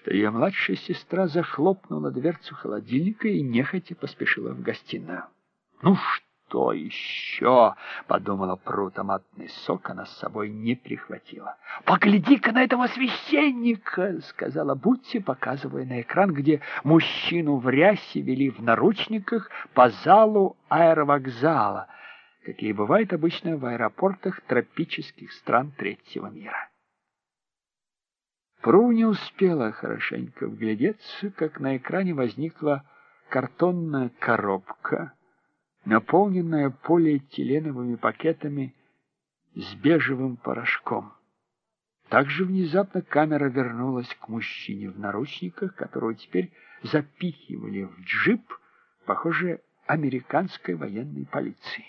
что ее младшая сестра захлопнула дверцу холодильника и нехотя поспешила в гостиную. «Ну что еще?» — подумала Пру, томатный сок она с собой не прихватила. «Погляди-ка на этого священника!» — сказала Бутти, показывая на экран, где мужчину в рясе вели в наручниках по залу аэровокзала, какие бывают обычно в аэропортах тропических стран третьего мира. Пру не успела хорошенько вглядеться, как на экране возникла картонная коробка, наполненная полиэтиленовыми пакетами с бежевым порошком. Также внезапно камера вернулась к мужчине в наручниках, которого теперь запихивали в джип, похоже, американской военной полиции.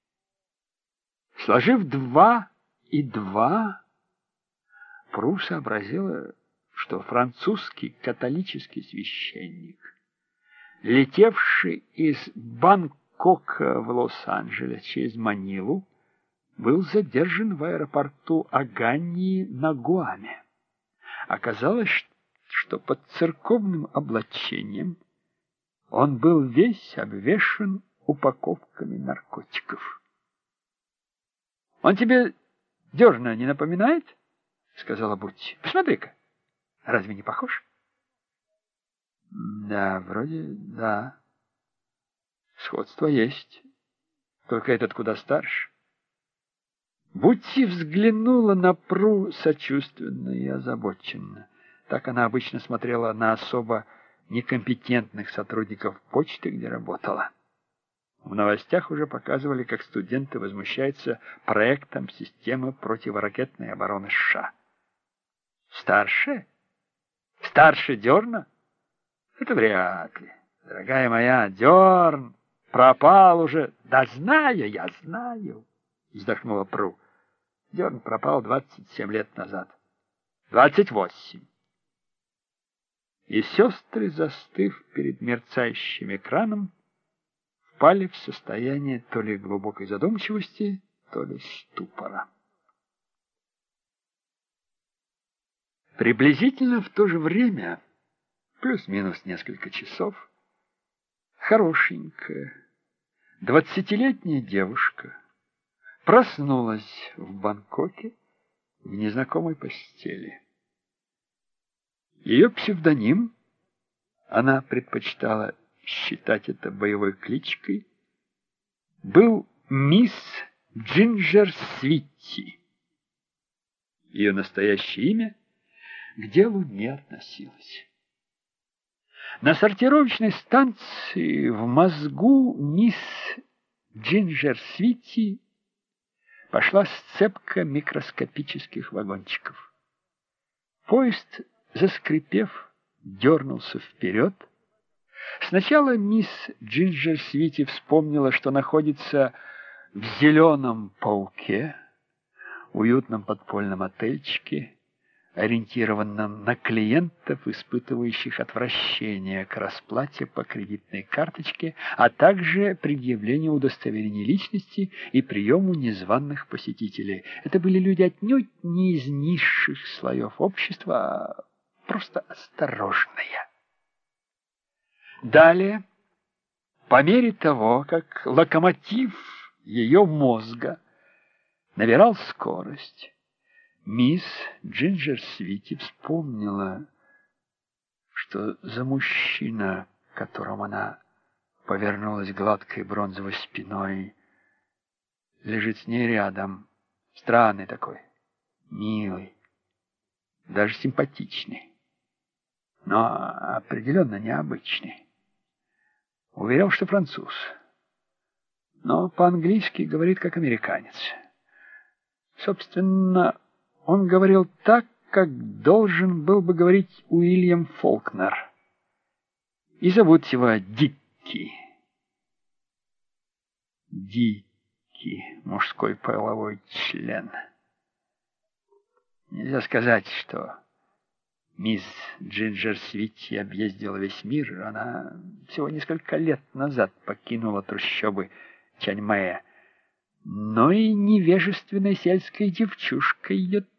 Сложив 2 и 2, Пру сообразила, что французский католический священник, летевший из Бангкока в Лос-Анджелес через Манилу, был задержан в аэропорту Аганьи на Гуаме. Оказалось, что под церковным облачением он был весь обвешан упаковками наркотиков. «Он тебе Дёрна не напоминает?» — сказала Бутти. «Посмотри-ка, разве не похож?» «Да, вроде да. Сходство есть. Только этот куда старше». Бутти взглянула на Пру сочувственно и озабоченно. Так она обычно смотрела на особо некомпетентных сотрудников почты, где работала. В новостях уже показывали, как студенты возмущаются проектом системы противоракетной обороны США. «Старше? Старше Дёрна? Это вряд ли. Дорогая моя, Дёрн пропал уже». «Да знаю, я знаю», — вздохнула Пру. «Дёрн пропал 27 лет назад. 28». И сестры, застыв перед мерцающим экраном, впали в состояние то ли глубокой задумчивости, то ли ступора. Приблизительно в то же время, плюс-минус несколько часов, хорошенькая 20-летняя девушка проснулась в Бангкоке в незнакомой постели. Ее псевдоним, она предпочитала считать это боевой кличкой, был мисс Джинджер Свитти. Ее настоящее имя к делу не относилось. На сортировочной станции в мозгу мисс Джинджер Свитти пошла сцепка микроскопических вагончиков. Поезд, заскрипев, дернулся вперед. Сначала мисс Джинджер Свитти вспомнила, что находится в «Зеленом пауке», уютном подпольном отельчике, ориентированном на клиентов, испытывающих отвращение к расплате по кредитной карточке, а также предъявлению удостоверения личности и приему незваных посетителей. Это были люди отнюдь не из низших слоев общества, а просто осторожные. Далее, по мере того, как локомотив ее мозга набирал скорость, мисс Джинджер Свитти вспомнила, что за мужчина, к которому она повернулась гладкой бронзовой спиной, лежит с ней рядом, странный такой, милый, даже симпатичный, но определенно необычный. Уверял, что француз, но по-английски говорит как американец. Собственно, он говорил так, как должен был бы говорить Уильям Фолкнер. И зовут его Дикки. Дикки, мужской половой член. Нельзя сказать, что мисс Джинджер Свитти объездила весь мир. Она всего несколько лет назад покинула трущобы Чаньмэя. Но и невежественной сельской девчушкой ее